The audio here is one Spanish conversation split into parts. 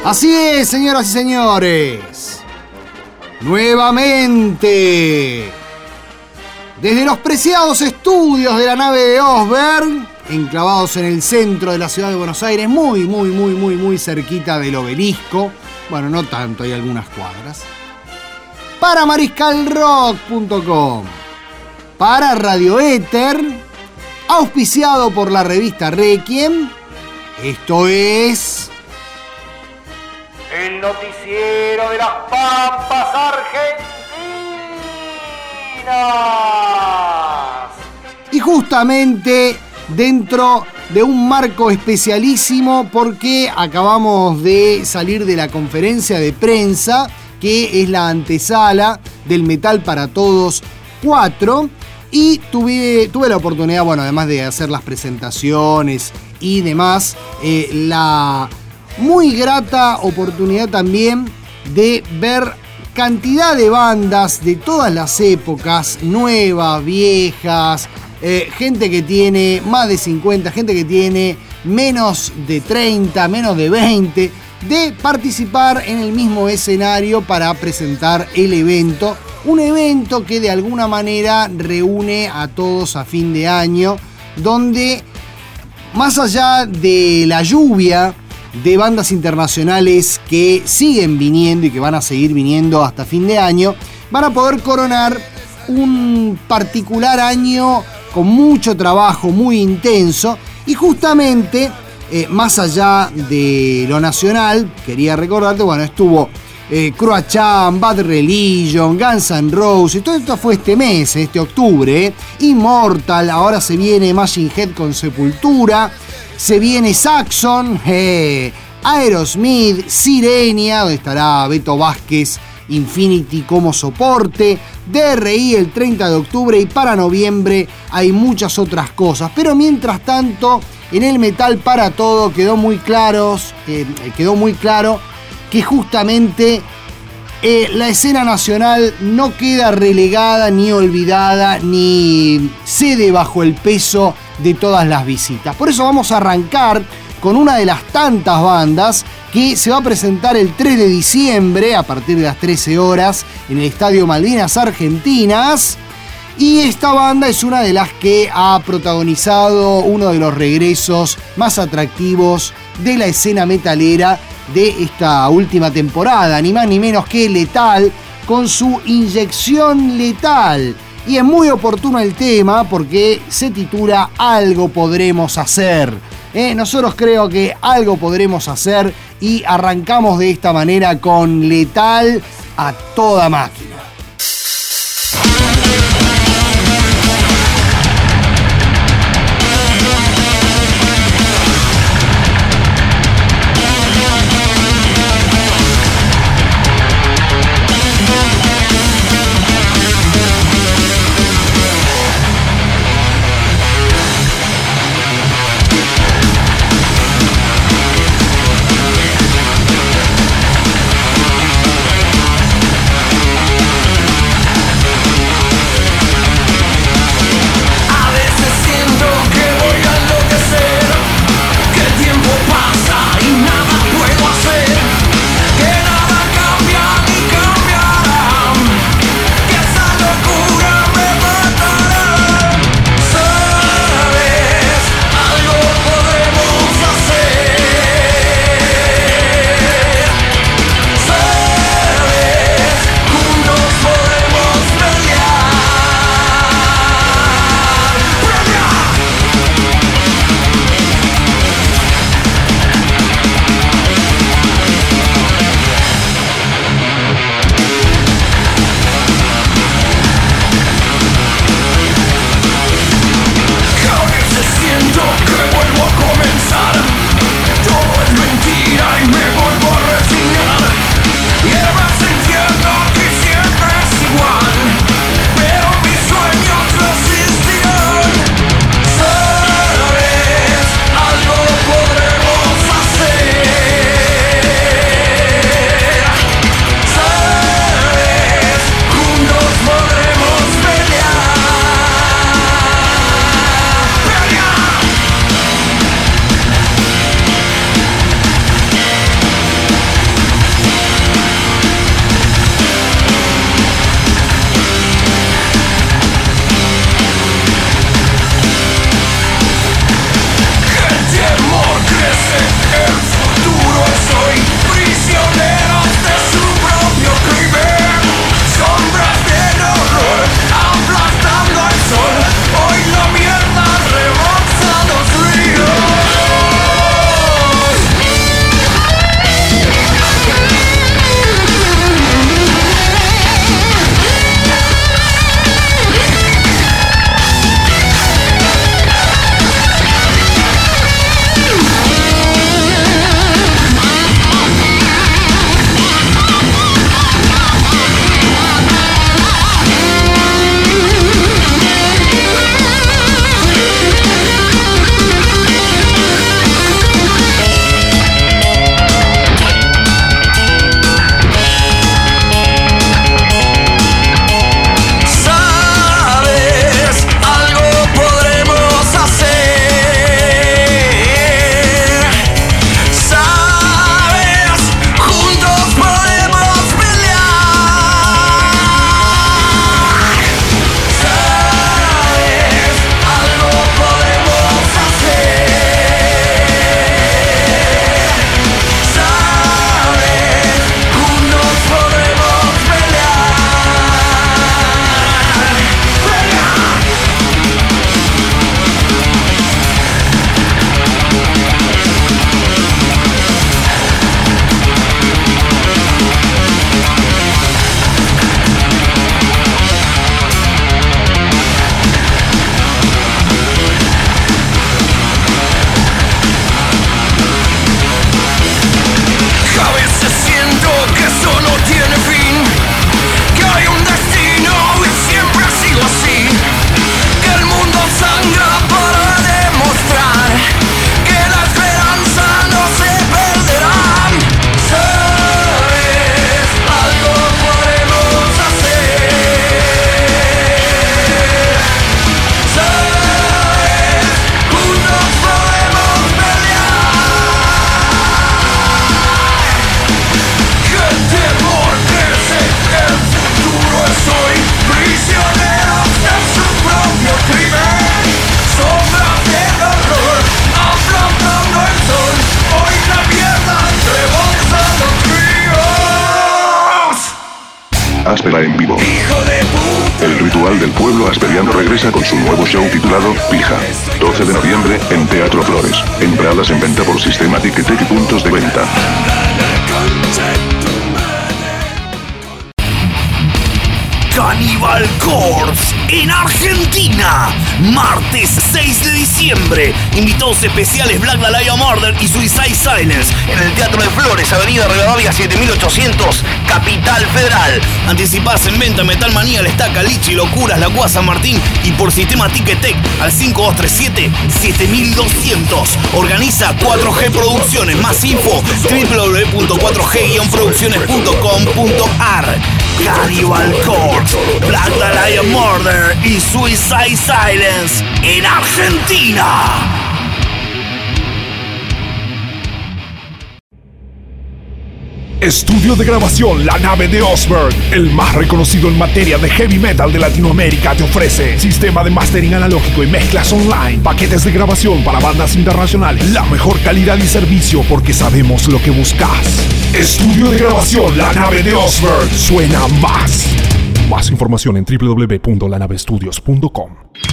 Así es, señoras y señores. Nuevamente, desde los preciados estudios de la nave de Osberg, enclavados en el centro de la ciudad de Buenos Aires, muy cerquita del obelisco. Bueno, no tanto, hay algunas cuadras. Para mariscalrock.com, para Radio Éter, auspiciado por la revista Requiem, esto es... el noticiero de las Pampas Argentinas. Y justamente dentro de un marco especialísimo, porque acabamos de salir de la conferencia de prensa, que es la antesala del Metal para Todos 4, y tuve la oportunidad, bueno, además de hacer las presentaciones y demás, la muy grata oportunidad también de ver cantidad de bandas de todas las épocas, nuevas, viejas, gente que tiene más de 50, gente que tiene menos de 30, menos de 20, de participar en el mismo escenario para presentar el evento. Un evento que de alguna manera reúne a todos a fin de año, donde más allá de la lluvia de bandas internacionales que siguen viniendo y que van a seguir viniendo hasta fin de año, van a poder coronar un particular año con mucho trabajo, muy intenso. Y justamente, más allá de lo nacional, quería recordarte, bueno, estuvo Croachan, Bad Religion, Guns N' Roses, todo esto fue este mes, este octubre, Immortal, ahora se viene Machine Head con Sepultura, se viene Saxon, Aerosmith, Sirenia, donde estará Beto Vázquez, Infinity como soporte, DRI el 30 de octubre, y para noviembre hay muchas otras cosas. Pero mientras tanto, en el Metal para Todo quedó muy claro que justamente la escena nacional no queda relegada ni olvidada ni cede bajo el peso de todas las visitas. Por eso vamos a arrancar con una de las tantas bandas que se va a presentar el 3 de diciembre a partir de las 13 horas en el Estadio Malvinas Argentinas. Y esta banda es una de las que ha protagonizado uno de los regresos más atractivos de la escena metalera de esta última temporada, ni más ni menos que Lethal, con su Inyección Letal. Y es muy oportuno el tema porque se titula Algo Podremos Hacer. Nosotros creo que algo podremos hacer y arrancamos de esta manera con Lethal a toda máquina. Áspera en vivo. El ritual del pueblo asperiano regresa con su nuevo show titulado Pija. 12 de noviembre, en Teatro Flores. Entradas en venta por Sistema Ticketek y puntos de venta. Cannibal Corpse en Argentina, martes 6 de diciembre. Invitados especiales Black Dahlia Murder y Suicide Silence en el Teatro de Flores, Avenida Rivadavia 7800, Capital Federal. Anticipadas en venta Metal Manía, La Estaca, Lichi, Locuras, La Cuá, San Martín y por Sistema Ticketek al 5237-7200. Organiza 4G Producciones. Más info www.4g-producciones.com.ar. Cannibal Corpse, Black Dahlia Murder y Suicide Silence en Argentina. Estudio de grabación La Nave de Osberg, el más reconocido en materia de heavy metal de Latinoamérica, te ofrece sistema de mastering analógico y mezclas online, paquetes de grabación para bandas internacionales, la mejor calidad y servicio porque sabemos lo que buscas. Estudio de grabación La Nave de Osberg, suena más. Más información en www.lanavestudios.com.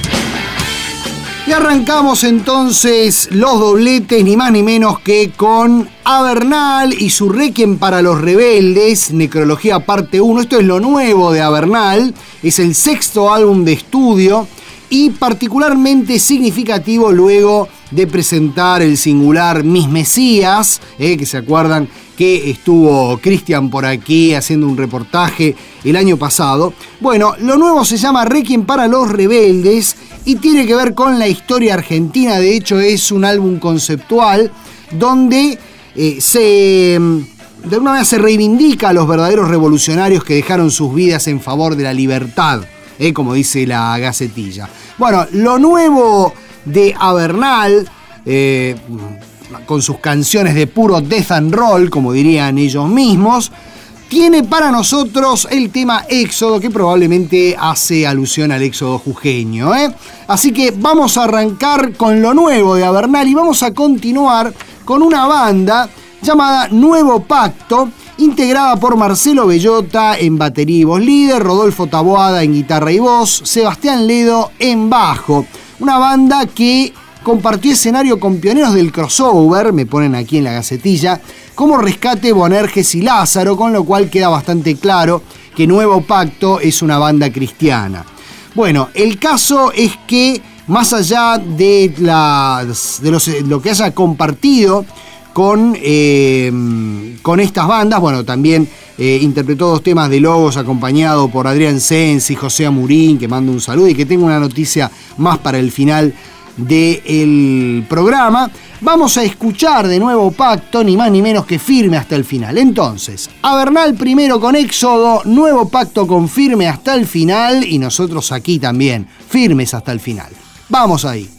Y arrancamos entonces los dobletes, ni más ni menos que con Avernal y su Requiem para los Rebeldes, Necrología parte 1. Esto es lo nuevo de Avernal, es el 6º álbum de estudio y particularmente significativo luego de presentar el singular Mis Mesías, que se acuerdan que estuvo Cristian por aquí haciendo un reportaje el año pasado. Bueno, lo nuevo se llama Requiem para los Rebeldes y tiene que ver con la historia argentina. De hecho, es un álbum conceptual donde de alguna manera se reivindica a los verdaderos revolucionarios que dejaron sus vidas en favor de la libertad, como dice la Gacetilla. Bueno, lo nuevo de Avernal, con sus canciones de puro death and roll, como dirían ellos mismos, tiene para nosotros el tema Éxodo, que probablemente hace alusión al éxodo jujeño, Así que vamos a arrancar con lo nuevo de Avernal y vamos a continuar con una banda llamada Nuevo Pacto, integrada por Marcelo Bellota en batería y voz líder, Rodolfo Taboada en guitarra y voz, Sebastián Ledo en bajo. Una banda que compartió escenario con pioneros del crossover, me ponen aquí en la Gacetilla, como Rescate, Bonerges y Lázaro, con lo cual queda bastante claro que Nuevo Pacto es una banda cristiana. Bueno, el caso es que más allá de lo que haya compartido con estas bandas, bueno, también interpretó 2 temas de Logos acompañado por Adrián Sensi y José Amurín, que mando un saludo y que tengo una noticia más para el final del programa. Vamos a escuchar de Nuevo Pacto, ni más ni menos que Firme hasta el final. Entonces, Avernal primero con Éxodo, Nuevo Pacto con Firme hasta el final y nosotros aquí también, firmes hasta el final. Vamos ahí.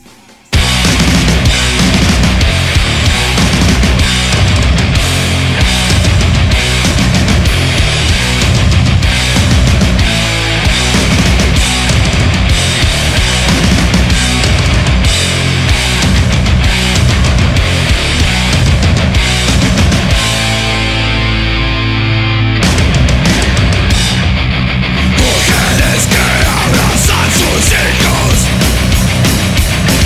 Mujeres que abrazan sus hijos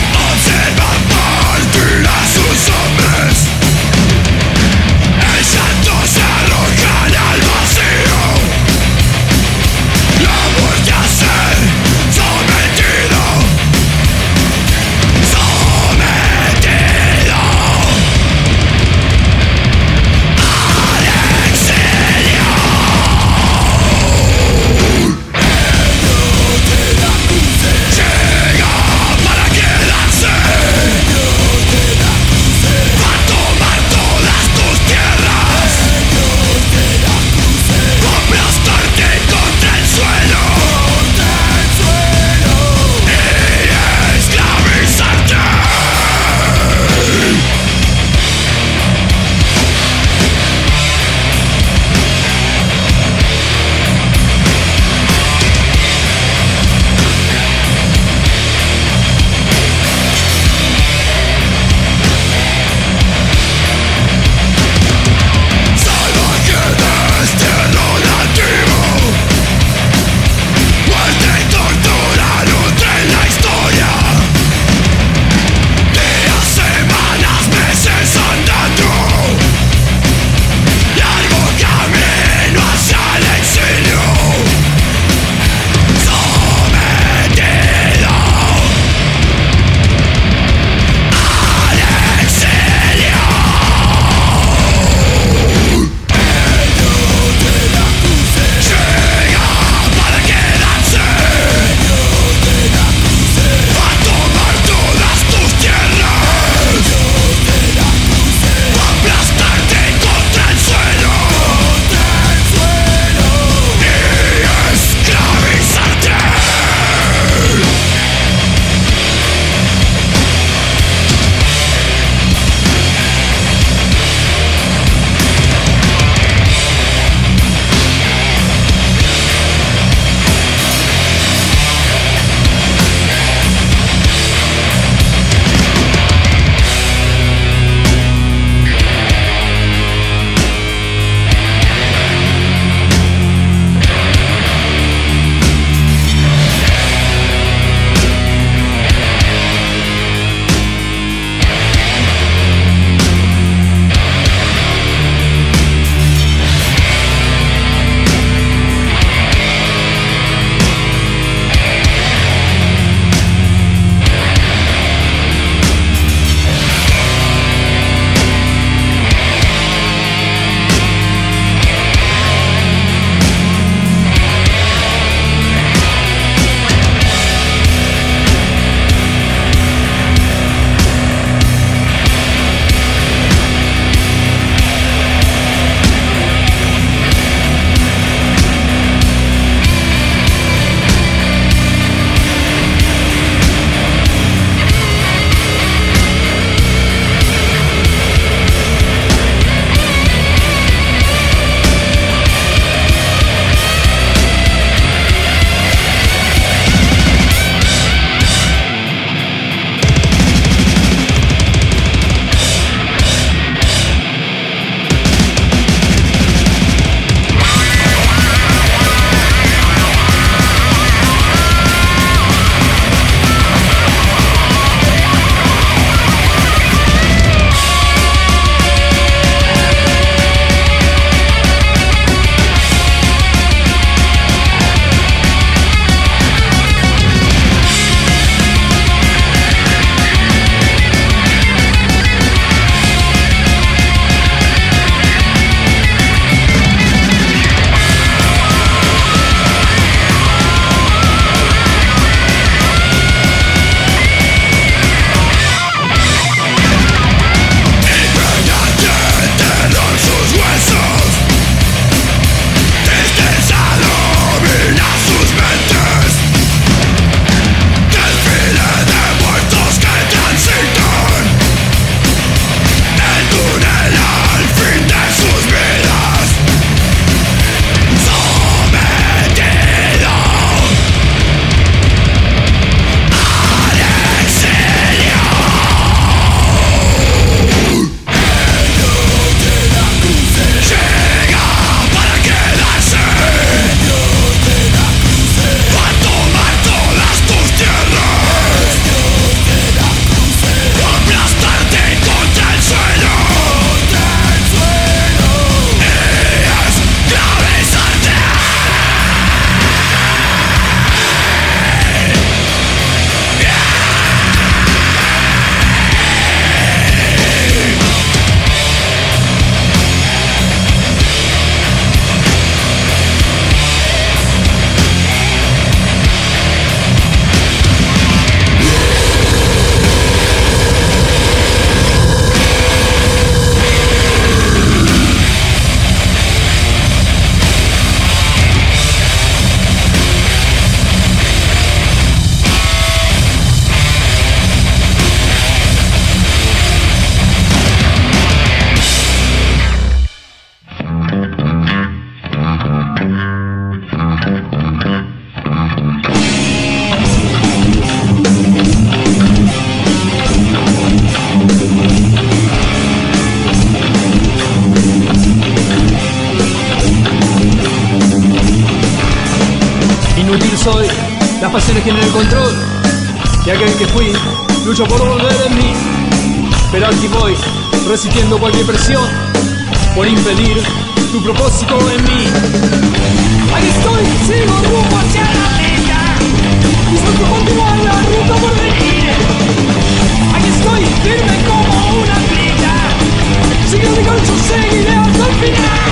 pasiones tienen el control, y aquel que fui lucho por volver en mí. Pero aquí voy, resistiendo cualquier presión, por impedir tu propósito en mí. Aquí estoy, sigo rumbo hacia la meta, dispuesto a continuar la ruta por venir. Aquí estoy, firme como una atleta, sigue mi calcio, seguiré hasta el final.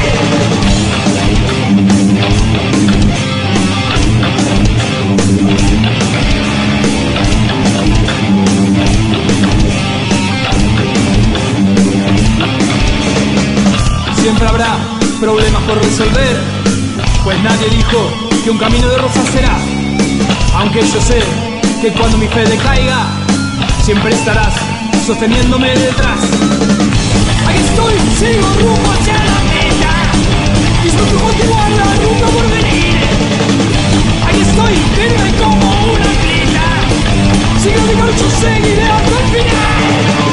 Siempre habrá problemas por resolver, pues nadie dijo que un camino de rosas será. Aunque yo sé que cuando mi fe decaiga, siempre estarás sosteniéndome detrás. Aquí estoy, sigo rumbo hacia la meta, dispuesto a continuar la ruta por venir. Aquí estoy, firme como una atleta, sigo mi calcio, seguiré hasta el final.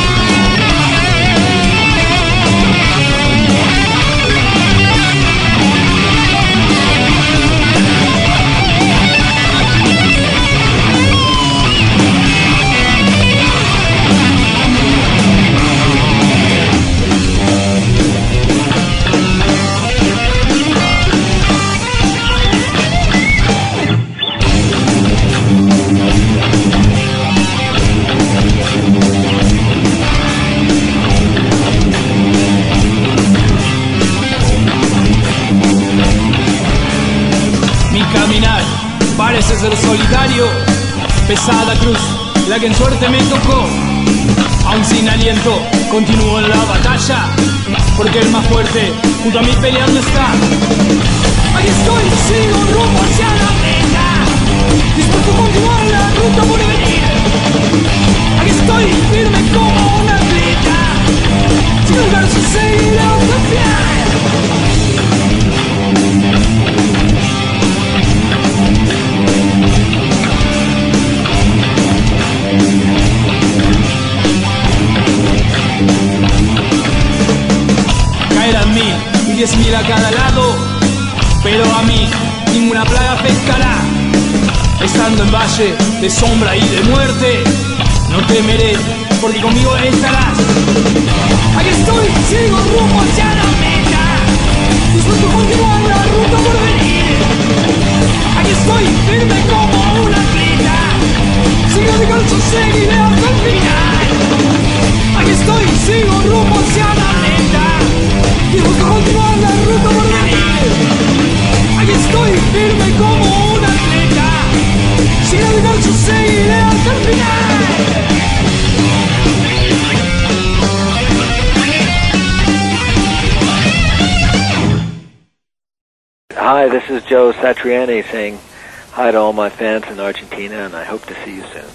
Parece ser solitario, pesada cruz, la que en suerte me tocó. Aún sin aliento, continúo en la batalla, porque el más fuerte junto a mí peleando está. Aquí estoy, sigo rumbo hacia la meta, dispuesto a continuar la ruta por venir. Aquí estoy, firme como una atleta, sin lugar se seguirá hasta el final. Caerán 1000 y 10.000 a cada lado, pero a mí ninguna plaga pescará. Estando en valle de sombra y de muerte, no temeré, porque conmigo estarás. Aquí estoy, sigo rumbo hacia la meta, dispuesto a continuar la ruta por venir. Aquí estoy, firme como una atleta, sigo mi calcio, seguiré hasta el final. Aquí estoy, sigo rumbo hacia la meta, dispuesto a continuar la ruta por venir. Aquí estoy, firme como una atleta, sigo mi calcio, seguiré hasta el final. Hi, this is Joe Satriani saying hi to all my fans in Argentina, and I hope to see you soon.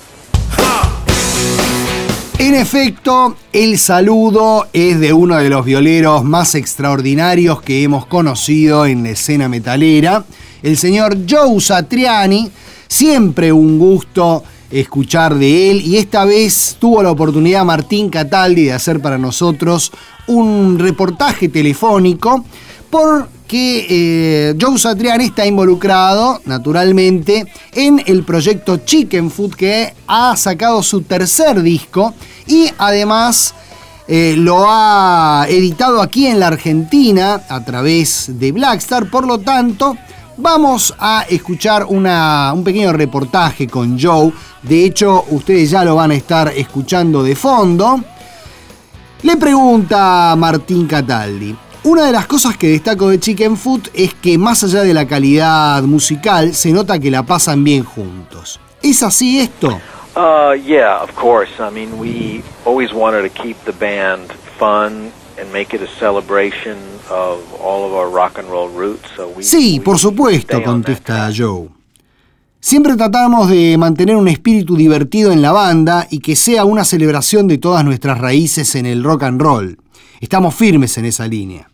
En efecto, el saludo es de uno de los violeros más extraordinarios que hemos conocido en la escena metalera, el señor Joe Satriani. Siempre un gusto escuchar de él, y esta vez tuvo la oportunidad Martín Cataldi de hacer para nosotros un reportaje telefónico, porque Joe Satriani está involucrado, naturalmente, en el proyecto Chicken Foot, que ha sacado su tercer disco y además lo ha editado aquí en la Argentina a través de Blackstar. Por lo tanto, vamos a escuchar un pequeño reportaje con Joe. De hecho, ustedes ya lo van a estar escuchando de fondo. Le pregunta Martín Cataldi: una de las cosas que destaco de Chicken Foot es que, más allá de la calidad musical, se nota que la pasan bien juntos. ¿Es así esto? Yeah, of course. I mean, we always wanted to keep the band fun and make it a celebration of all of our rock and roll roots. Sí, por supuesto, contesta Joe. Siempre tratamos de mantener un espíritu divertido en la banda y que sea una celebración de todas nuestras raíces en el rock and roll. Estamos firmes en esa línea.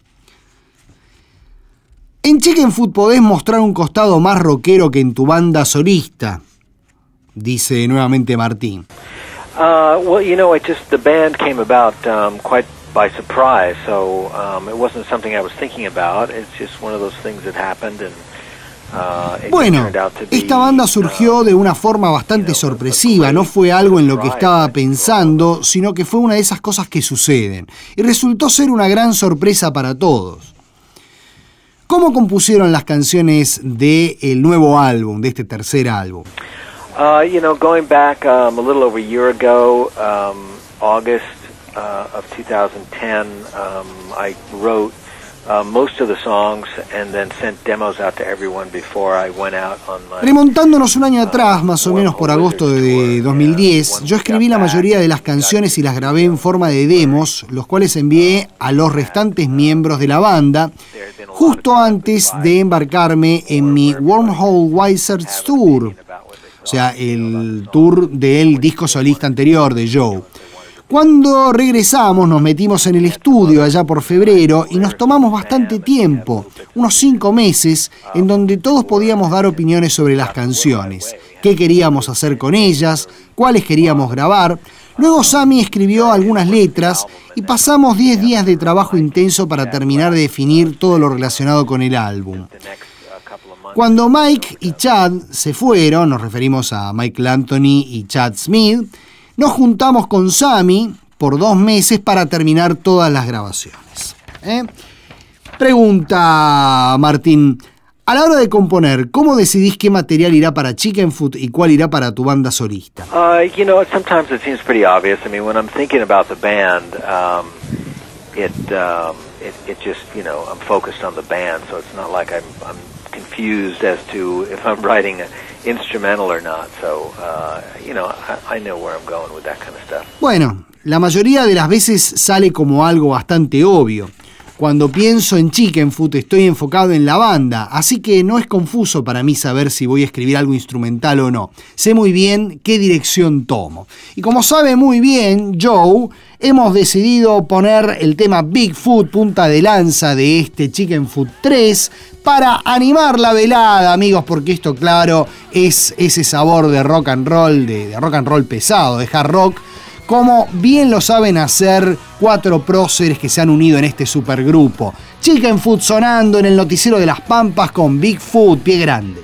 En Chicken Foot podés mostrar un costado más rockero que en tu banda solista, dice nuevamente Martín. Well, you know, the band came about quite by surprise, so it wasn't something I was thinking about. It's just one of those things that happened, and Bueno, esta banda surgió de una forma bastante sorpresiva, no fue algo en lo que estaba pensando, sino que fue una de esas cosas que suceden, y resultó ser una gran sorpresa para todos. ¿Cómo compusieron las canciones del nuevo álbum, de este tercer álbum? Going back a little over a year ago, August of 2010, I wrote most of the songs and then sent demos out to everyone before I went out on my... Remontándonos un año atrás, más o menos por agosto de 2010, yo escribí la mayoría de las canciones y las grabé en forma de demos, los cuales envié a los restantes miembros de la banda, justo antes de embarcarme en mi Wormhole Wizards Tour, o sea, el tour del disco solista anterior de Joe. Cuando regresamos nos metimos en el estudio allá por febrero y nos tomamos bastante tiempo, unos 5 meses, en donde todos podíamos dar opiniones sobre las canciones, qué queríamos hacer con ellas, cuáles queríamos grabar. Luego Sammy escribió algunas letras y pasamos 10 días de trabajo intenso para terminar de definir todo lo relacionado con el álbum. Cuando Mike y Chad se fueron, nos referimos a Michael Anthony y Chad Smith, nos juntamos con Sammy por 2 meses para terminar todas las grabaciones. Pregunta Martín, a la hora de componer, ¿cómo decidís qué material irá para Chicken Foot y cuál irá para tu banda solista? Sometimes it seems pretty obvious. I mean, when I'm thinking about the band, it just, I'm focused on the band, so it's not like I'm confused as to if I'm writing an instrumental or not. So, I know where I'm going with that kind of stuff. Bueno, la mayoría de las veces sale como algo bastante obvio. Cuando pienso en Chicken Foot estoy enfocado en la banda, así que no es confuso para mí saber si voy a escribir algo instrumental o no. Sé muy bien qué dirección tomo. Y como sabe muy bien Joe, hemos decidido poner el tema Bigfoot, punta de lanza de este Chicken Foot 3, para animar la velada, amigos, porque esto, claro, es ese sabor de rock and roll, de rock and roll pesado, de hard rock, como bien lo saben hacer 4 próceres que se han unido en este supergrupo. Chicken Foot sonando en el noticiero de las Pampas con Bigfoot, pie grande.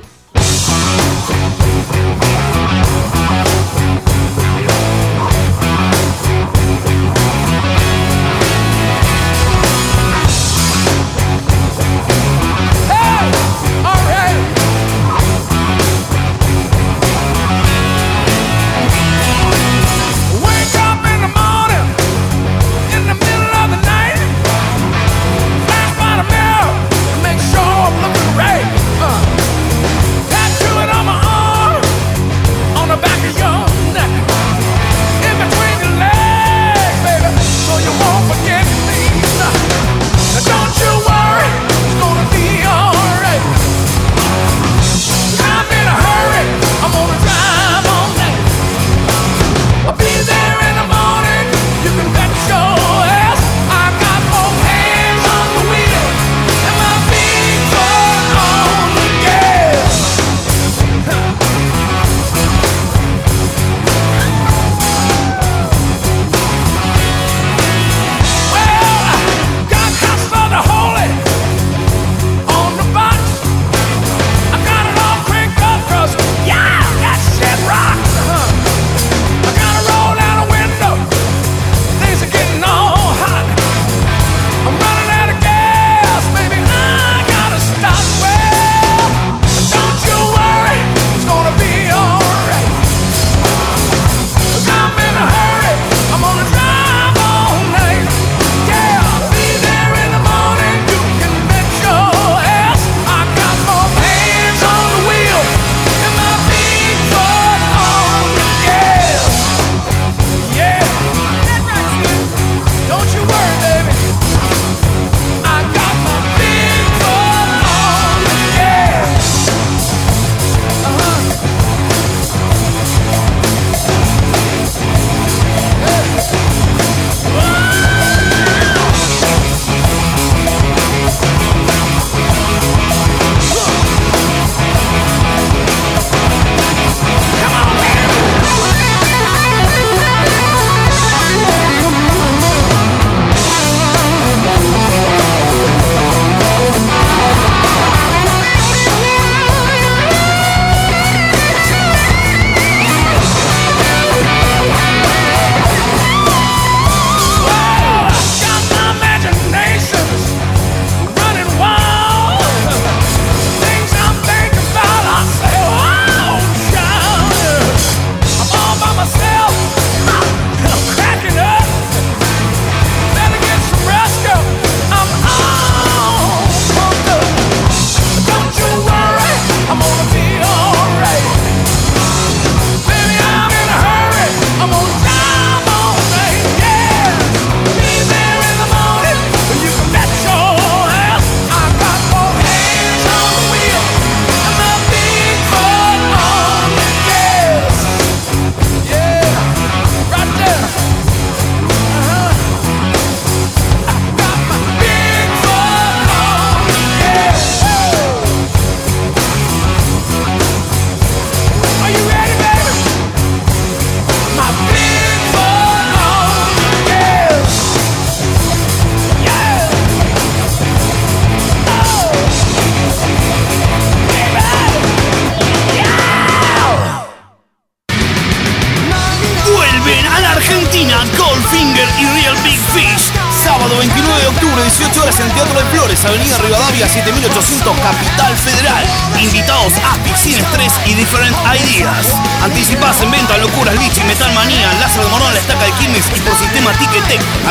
Goldfinger y Real Big Fish. Sábado 29 de octubre, 18 horas en el Teatro de Flores, Avenida Rivadavia 7800, Capital Federal. Invitados Aspix, Sin Estrés y Different Ideas. Anticipadas en venta Locuras, Lichi, Metal Manía, Lázaro de Morón, La Estaca de Quilmes y por sistema Ticketek al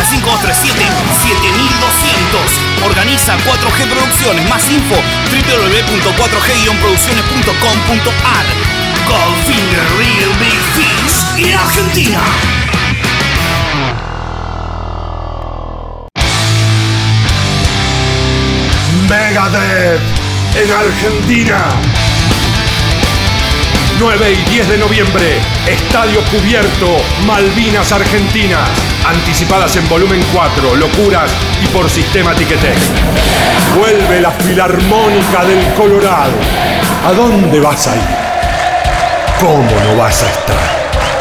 5237-7200. Organiza 4G Producciones. Más info www.4g-producciones.com.ar. Goldfinger Real Big Fish en Argentina. Megadeth en Argentina. 9 y 10 de noviembre, Estadio Cubierto, Malvinas, Argentina. Anticipadas en volumen 4, Locuras y por sistema Ticketek. Vuelve la Filarmónica del Colorado. ¿A dónde vas a ir? ¿Cómo no vas a estar?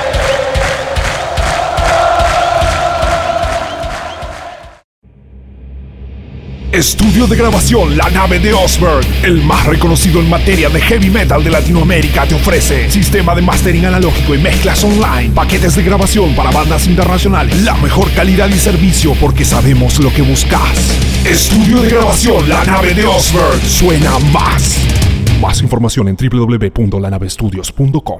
Estudio de grabación La Nave de Osberg, el más reconocido en materia de heavy metal de Latinoamérica, te ofrece sistema de mastering analógico y mezclas online, paquetes de grabación para bandas internacionales, la mejor calidad y servicio porque sabemos lo que buscas. Estudio de grabación La Nave de Osberg, suena más. Más información en www.lanavestudios.com.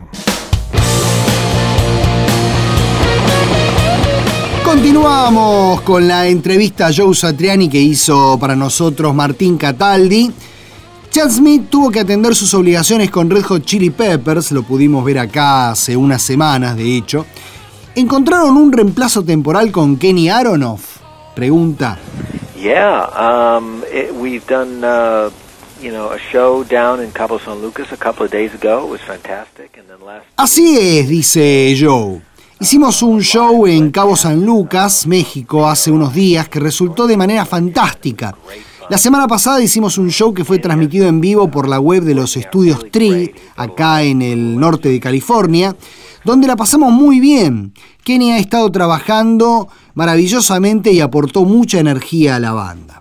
Continuamos con la entrevista a Joe Satriani que hizo para nosotros Martín Cataldi. Chad Smith tuvo que atender sus obligaciones con Red Hot Chili Peppers, lo pudimos ver acá hace unas semanas, de hecho. ¿Encontraron un reemplazo temporal con Kenny Aronoff? Pregunta. Yeah, we've done a show down in Cabo San Lucas a couple of days ago. It was fantastic. And then Así es, dice Joe. Hicimos un show en Cabo San Lucas, México, hace unos días que resultó de manera fantástica. La semana pasada hicimos un show que fue transmitido en vivo por la web de los estudios Tree, acá en el norte de California, donde la pasamos muy bien. Kenny ha estado trabajando maravillosamente y aportó mucha energía a la banda.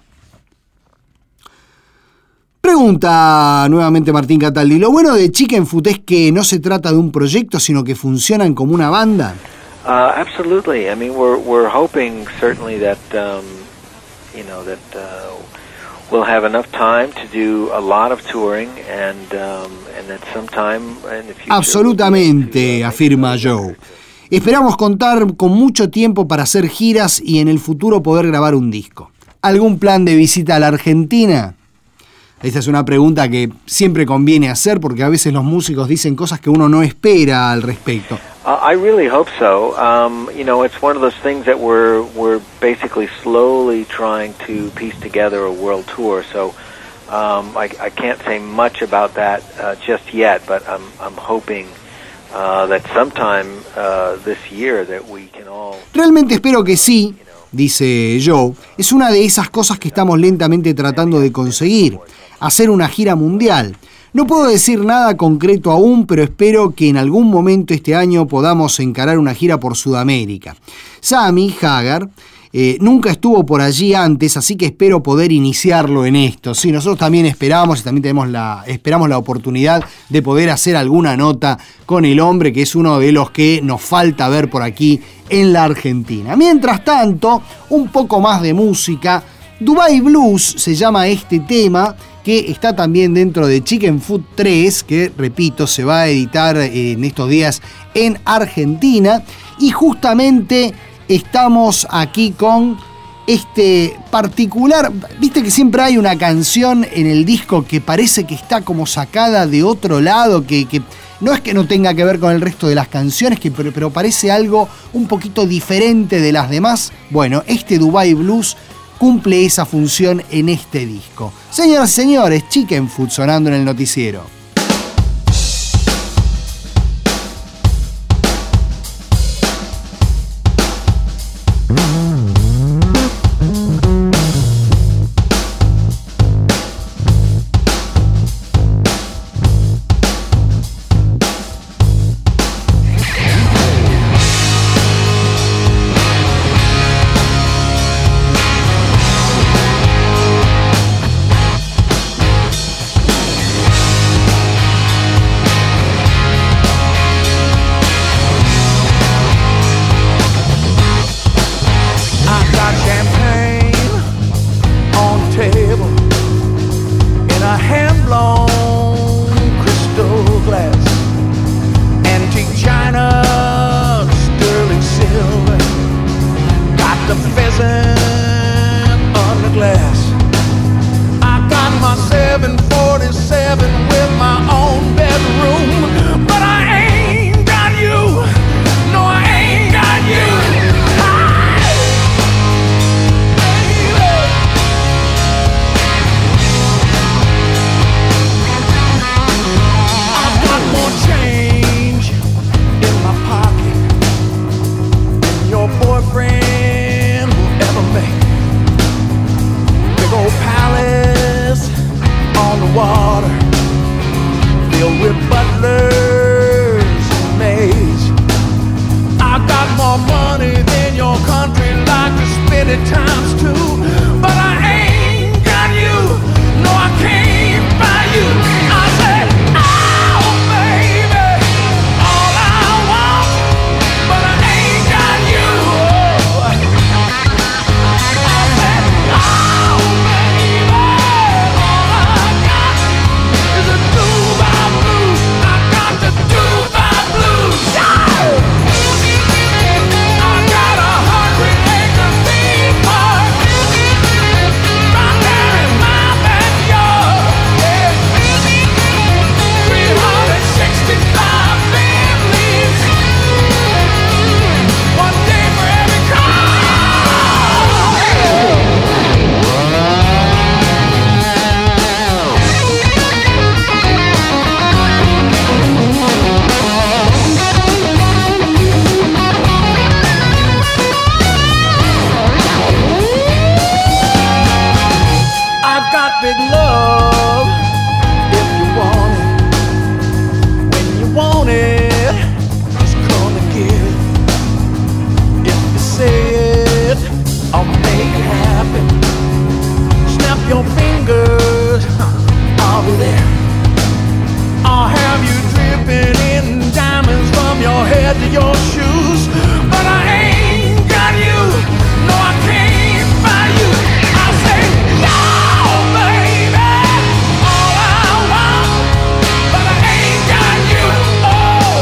Pregunta nuevamente Martín Cataldi. ¿Lo bueno de Chicken Foot es que no se trata de un proyecto, sino que funcionan como una banda? Absolutely. I mean, we're hoping certainly that we'll have enough time to do a lot of touring and that sometime in the future. Absolutamente, afirma Joe. Esperamos contar con mucho tiempo para hacer giras y en el futuro poder grabar un disco. ¿Algún plan de visita a la Argentina? Esta es una pregunta que siempre conviene hacer porque a veces los músicos dicen cosas que uno no espera al respecto. I really hope so. It's one of those things that we're basically slowly trying to piece together a world tour. So I can't say much about that just yet, but I'm hoping that sometime this year that we can all. Realmente espero que sí, dice Joe. Es una de esas cosas que estamos lentamente tratando de conseguir. Hacer una gira mundial. No puedo decir nada concreto aún, pero espero que en algún momento este año podamos encarar una gira por Sudamérica. Sammy Hagar nunca estuvo por allí antes, así que espero poder iniciarlo en esto. Sí, nosotros también esperamos y también esperamos la oportunidad de poder hacer alguna nota con el hombre, que es uno de los que nos falta ver por aquí en la Argentina. Mientras tanto, un poco más de música. Dubai Blues se llama este tema, que está también dentro de Chicken Foot 3, que, repito, se va a editar en estos días en Argentina. Y justamente estamos aquí con este particular... Viste que siempre hay una canción en el disco que parece que está como sacada de otro lado, que no es que no tenga que ver con el resto de las canciones, pero parece algo un poquito diferente de las demás. Bueno, este Dubai Blues cumple esa función en este disco. Señoras y señores, Chicken Foot sonando en el noticiero. prison under glass. I got my 747 with my own bedroom, but I ain't got you. No, I ain't got you. I've got more change in my pocket than your boyfriend will ever make. Big old palace on the water, filled with butlers and maids. I got more money than your country like to spend it times two, but I ain't got you. No, I can't buy you. I said, oh baby, all I want, but I ain't got you. I said, oh baby, all I got is a Dubai blues. I got the Dubai blues. I got 100-acre theme park right there in my backyard. Yeah. 365 families, one day for every car. I've got big love if you want it. When you want it, just come and get it. If you say it, I'll make it happen. Snap your fingers, I'll be there. I'll have you dripping in diamonds from your head to your shoes, but I ain't got you. No, I can't buy you. I say, no, baby, all I want, but I ain't got you. Oh,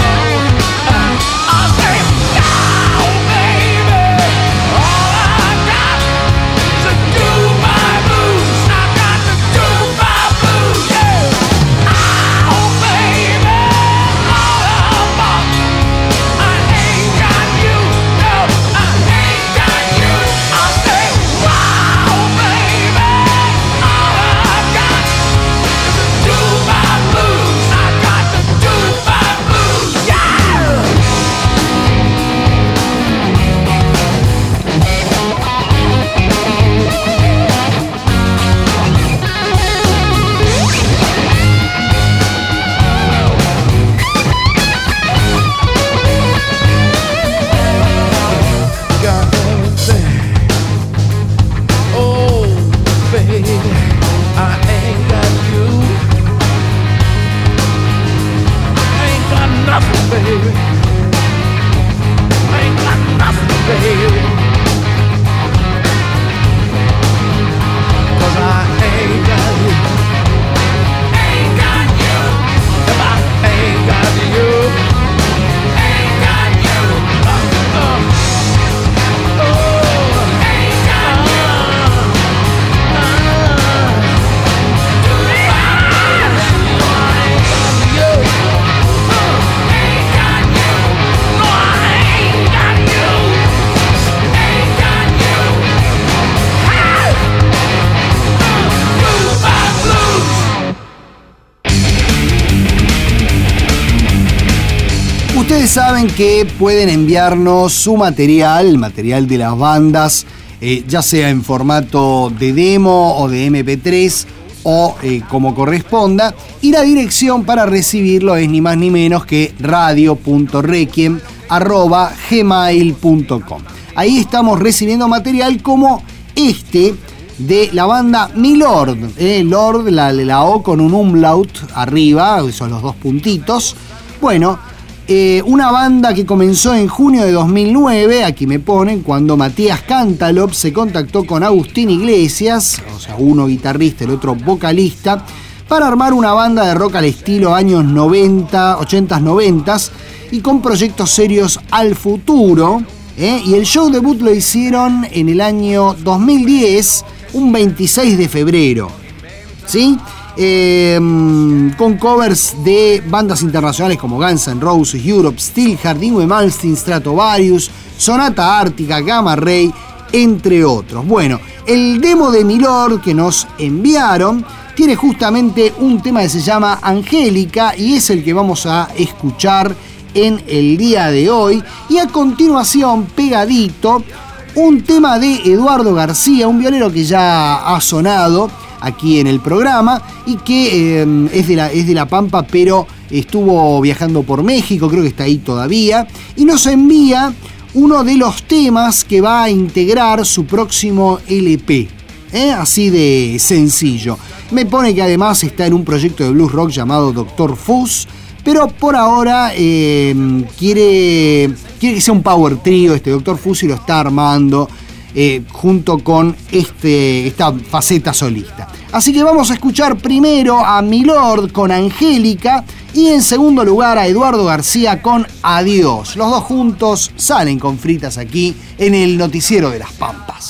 I say, no, baby, all I got is a Dubai blues. I got the Dubai blues, yeah. Oh, baby, all I want, I ain't got you. No, I ain't got you. I say, wow, baby, all I got is a Dubai blues. I got the Dubai blues, yeah. Got everything. Oh, baby, I ain't got you. I ain't got nothing, baby. I ain't got nothing, baby. 'Cause I ain't got you. Ain't got you. If I ain't got you. Ain't got you. Ustedes saben que pueden enviarnos su material, el material de las bandas, ya sea en formato de demo o de MP3 o como corresponda, y la dirección para recibirlo es ni más ni menos que radio.requiem@gmail.com. Ahí estamos recibiendo material como este de la banda Milord, Lord, la O con un umlaut arriba, son los dos puntitos. Bueno, una banda que comenzó en junio de 2009, aquí me ponen, cuando Matías Cantalop se contactó con Agustín Iglesias, o sea, uno guitarrista, el otro vocalista, para armar una banda de rock al estilo años 90, 80s, 90s, y con proyectos serios al futuro. Y el show debut lo hicieron en el año 2010, un 26 de febrero, ¿sí? Con covers de bandas internacionales como Guns N' Roses, Europe, Steelheart, Yngwie Malmsteen, Stratovarius, Sonata Ártica, Gamma Ray, entre otros. Bueno, el demo de Milord que nos enviaron tiene justamente un tema que se llama Angélica y es el que vamos a escuchar en el día de hoy. Y a continuación, pegadito, un tema de Eduardo García, un violero que ya ha sonado aquí en el programa y que es de La Pampa, pero estuvo viajando por México, creo que está ahí todavía, y nos envía uno de los temas que va a integrar su próximo LP. Así de sencillo. Me pone que además está en un proyecto de blues rock llamado Dr. Fuzz, pero por ahora quiere que sea un power trio este Dr. Fuzz y lo está armando junto con esta faceta solista. Así que vamos a escuchar primero a Milord con Angélica y en segundo lugar a Eduardo García con Adiós. Los dos juntos salen con fritas aquí en el Noticiero de las Pampas.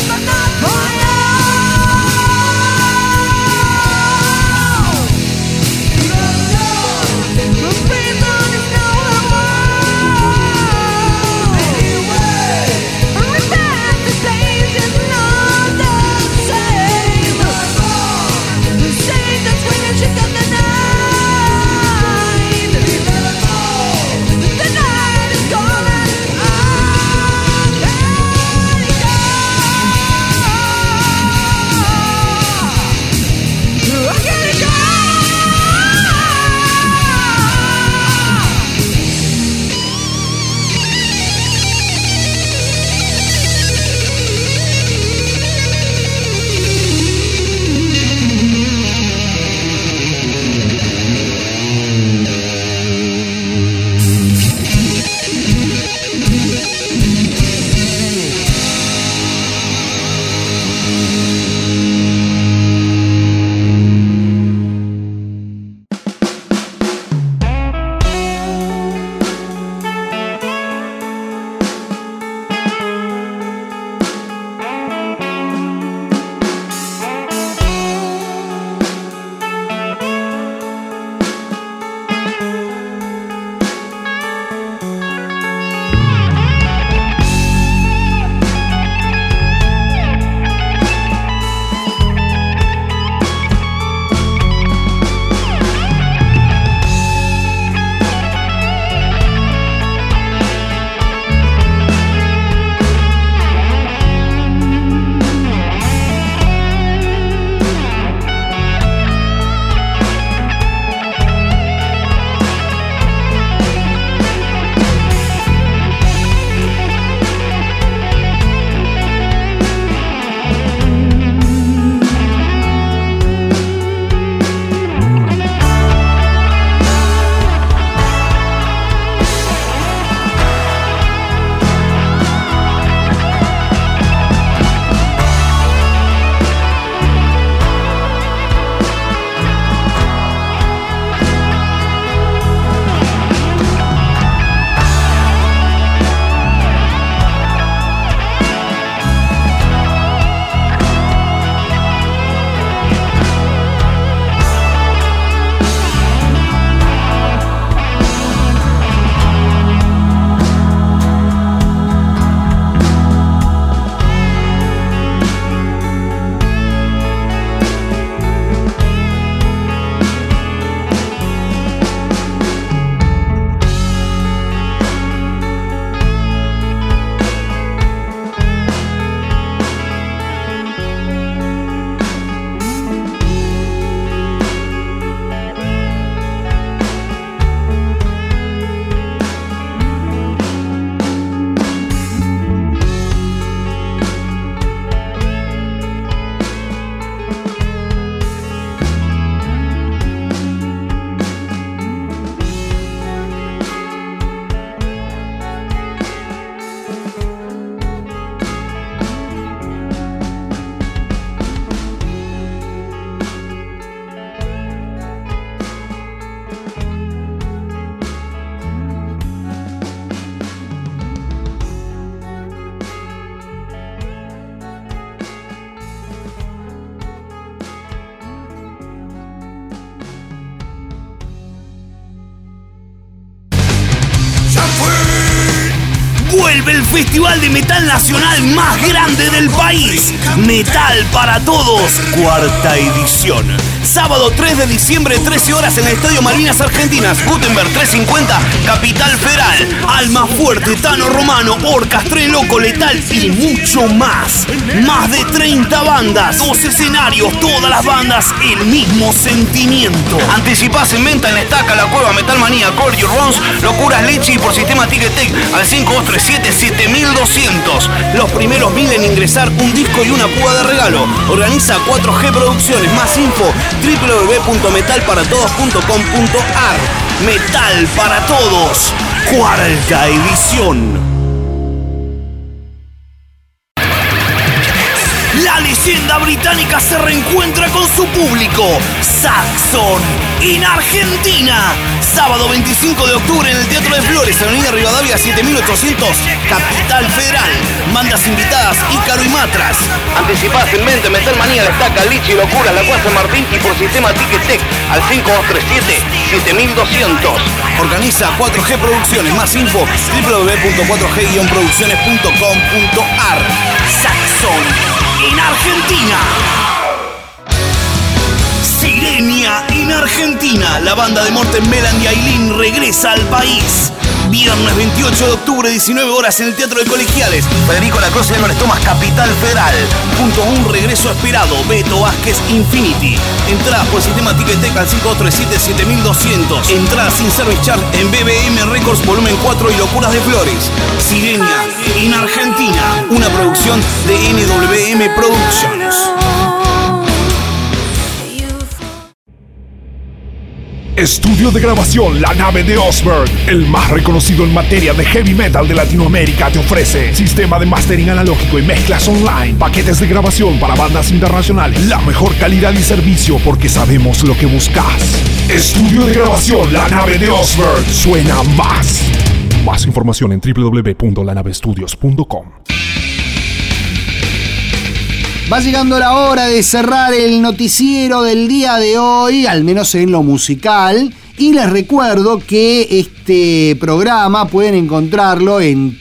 Vuelve el festival de metal nacional más grande del país. Metal para Todos, cuarta edición. Sábado 3 de diciembre, 13 horas en el Estadio Malvinas Argentinas, Gutenberg 350, Capital Federal. Alma Fuerte, Tano Romano, Orcas, Tren Loco, Letal y mucho más. Más de 30 bandas, 2 escenarios, todas las bandas, el mismo sentimiento. Anticipás en venta en Estaca, La Cueva, Metal Manía, Core Your Runs, Locuras Leche y por sistema Ticketek al 5237-7200. Los primeros 1000 en ingresar, un disco y una púa de regalo. Organiza 4G Producciones. Más info www.metalparatodos.com.ar. Metal para Todos, cuarta edición. La leyenda británica se reencuentra con su público. Saxon en Argentina. Sábado 25 de octubre en el Teatro de Flores, Avenida Rivadavia 7800, Capital Federal. Bandas invitadas, Ícaro y Matras. Anticipás en mente, Metal Manía, Destaca, Lichi, Locura, La Cueva San Martín y por sistema Ticketek al 5237-7200. Organiza 4G Producciones. Más info www.4g-producciones.com.ar. Saxon en Argentina. Sirenia en Argentina. La banda de Morten Veland y Ailín regresa al país. Viernes 28 de octubre, 19 horas en el Teatro de Colegiales. Federico Lacroze y Álvarez Tomás, Capital Federal. Un regreso esperado. Beto Vázquez Infinity. Entradas por sistema Ticketek al 5237-7200. Entradas sin service charge en BBM Records Volumen 4 y Locuras de Flores. Sirenia en Argentina. Una producción de NWM Productions. Estudio de grabación La Nave de Osberg, el más reconocido en materia de heavy metal de Latinoamérica, te ofrece sistema de mastering analógico y mezclas online, paquetes de grabación para bandas internacionales, la mejor calidad y servicio porque sabemos lo que buscas. Estudio de grabación La Nave de Osberg, suena más. Más información en www.lanavestudios.com. Va llegando la hora de cerrar el noticiero del día de hoy, al menos en lo musical. Y les recuerdo que este programa pueden encontrarlo en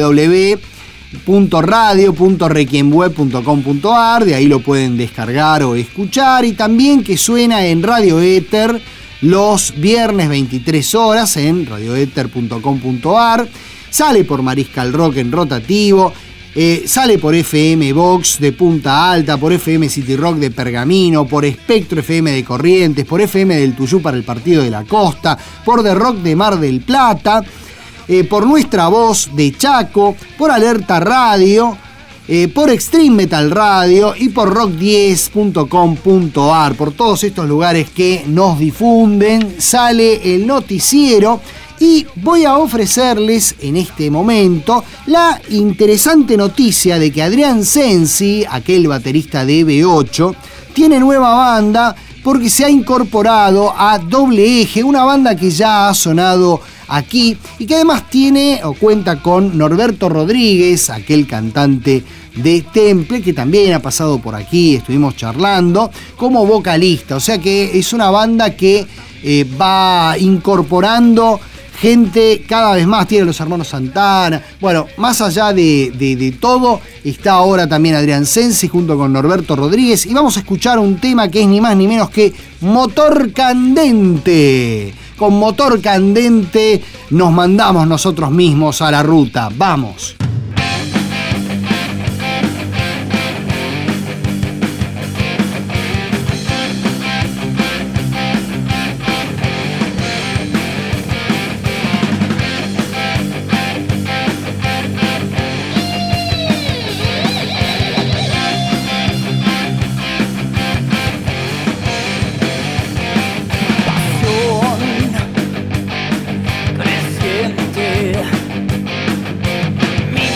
www.radio.requiemweb.com.ar. De ahí lo pueden descargar o escuchar. Y también que suena en Radio Éter los viernes 23 horas en radioether.com.ar. Sale por Mariscal Rock en rotativo. Sale por FM Vox de Punta Alta, por FM City Rock de Pergamino, por Espectro FM de Corrientes, por FM del Tuyú para el Partido de la Costa, por The Rock de Mar del Plata, por Nuestra Voz de Chaco, por Alerta Radio, por Extreme Metal Radio y por rock10.com.ar. Por todos estos lugares que nos difunden, sale el noticiero. Y voy a ofrecerles en este momento la interesante noticia de que Adrián Sensi, aquel baterista de B8, tiene nueva banda porque se ha incorporado a Doble Eje, una banda que ya ha sonado aquí y que además tiene o cuenta con Norberto Rodríguez, aquel cantante de Temple, que también ha pasado por aquí, estuvimos charlando, como vocalista. O sea que es una banda que va incorporando gente cada vez más, tiene los hermanos Santana. Bueno, más allá de todo, está ahora también Adrián Sensi junto con Norberto Rodríguez. Y vamos a escuchar un tema que es ni más ni menos que Motor Candente. Con Motor Candente nos mandamos nosotros mismos a la ruta. ¡Vamos! Mi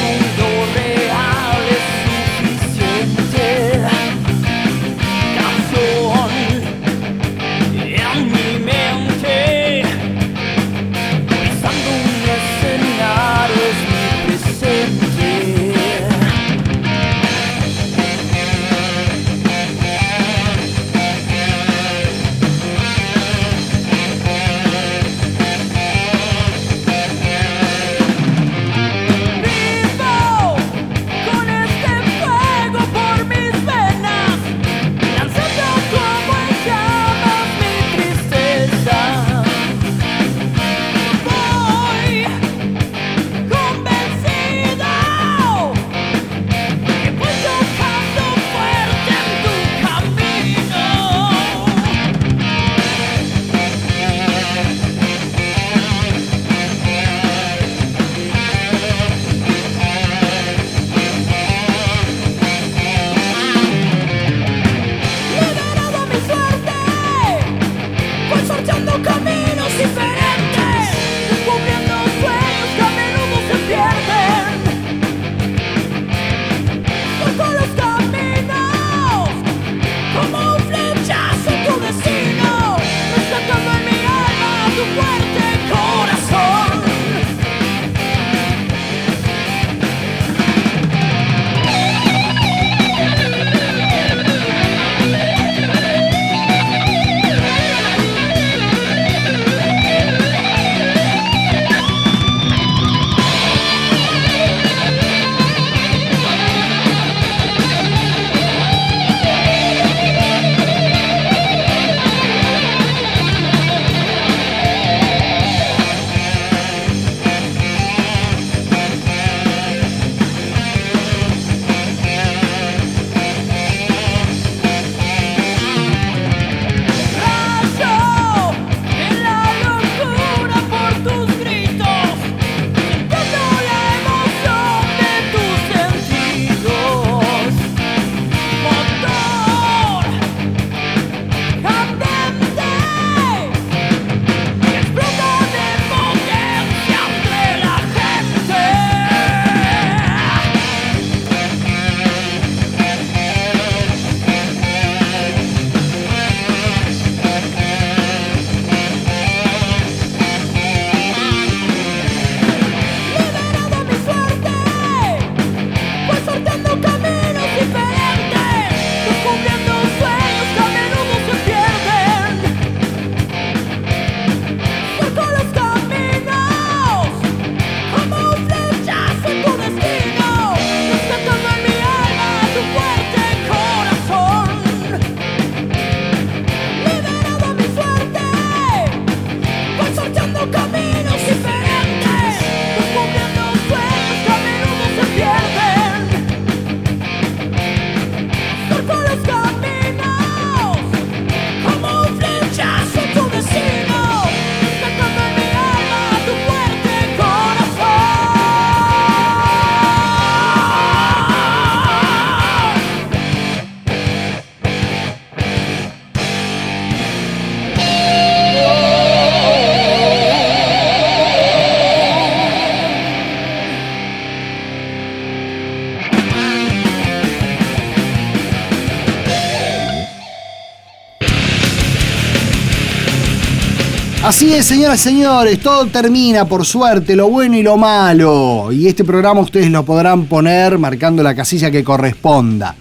Así es, señoras y señores, todo termina, por suerte, lo bueno y lo malo. Y este programa ustedes lo podrán poner marcando la casilla que corresponda.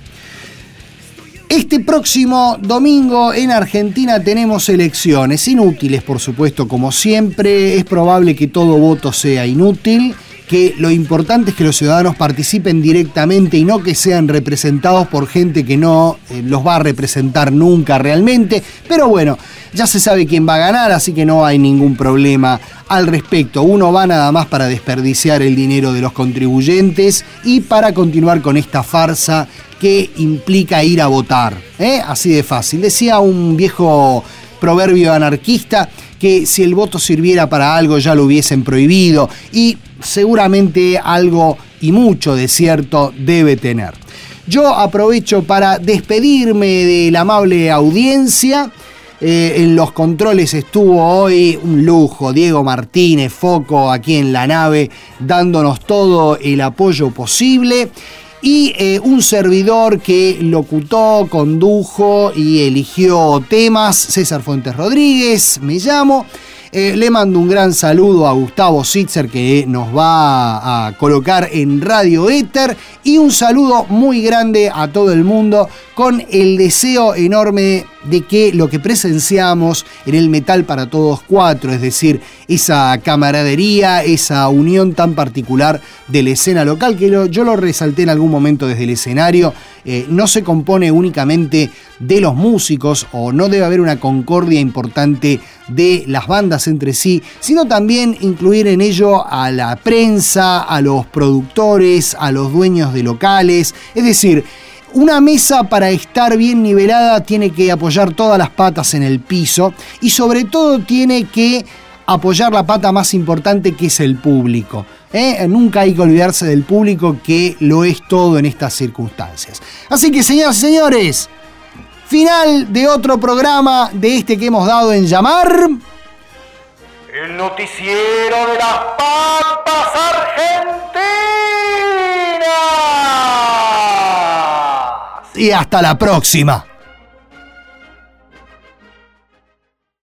Este próximo domingo en Argentina tenemos elecciones, inútiles por supuesto, como siempre. Es probable que todo voto sea inútil, que lo importante es que los ciudadanos participen directamente y no que sean representados por gente que no los va a representar nunca realmente. Pero bueno, ya se sabe quién va a ganar, así que no hay ningún problema al respecto. Uno va nada más para desperdiciar el dinero de los contribuyentes y para continuar con esta farsa que implica ir a votar, así de fácil. Decía un viejo proverbio anarquista que si el voto sirviera para algo ya lo hubiesen prohibido, y seguramente algo y mucho de cierto debe tener. Yo aprovecho para despedirme de la amable audiencia. En los controles estuvo hoy un lujo, Diego Martínez, Foco, aquí en la nave, dándonos todo el apoyo posible. Y un servidor que locutó, condujo y eligió temas, César Fuentes Rodríguez, me llamo. Le mando un gran saludo a Gustavo Sitzer, que nos va a colocar en Radio Éter, y un saludo muy grande a todo el mundo, con el deseo enorme de que lo que presenciamos en el Metal para Todos 4, es decir, esa camaradería, esa unión tan particular de la escena local, que yo lo resalté en algún momento desde el escenario, no se compone únicamente de los músicos, o no debe haber una concordia importante de las bandas entre sí, sino también incluir en ello a la prensa, a los productores, a los dueños de locales. Es decir, una mesa para estar bien nivelada tiene que apoyar todas las patas en el piso, y sobre todo tiene que apoyar la pata más importante, que es el público. Nunca hay que olvidarse del público, que lo es todo en estas circunstancias. Así que, señoras y señores, final de otro programa de este que hemos dado en llamar El noticiero de las papas argentinas. y hasta la próxima.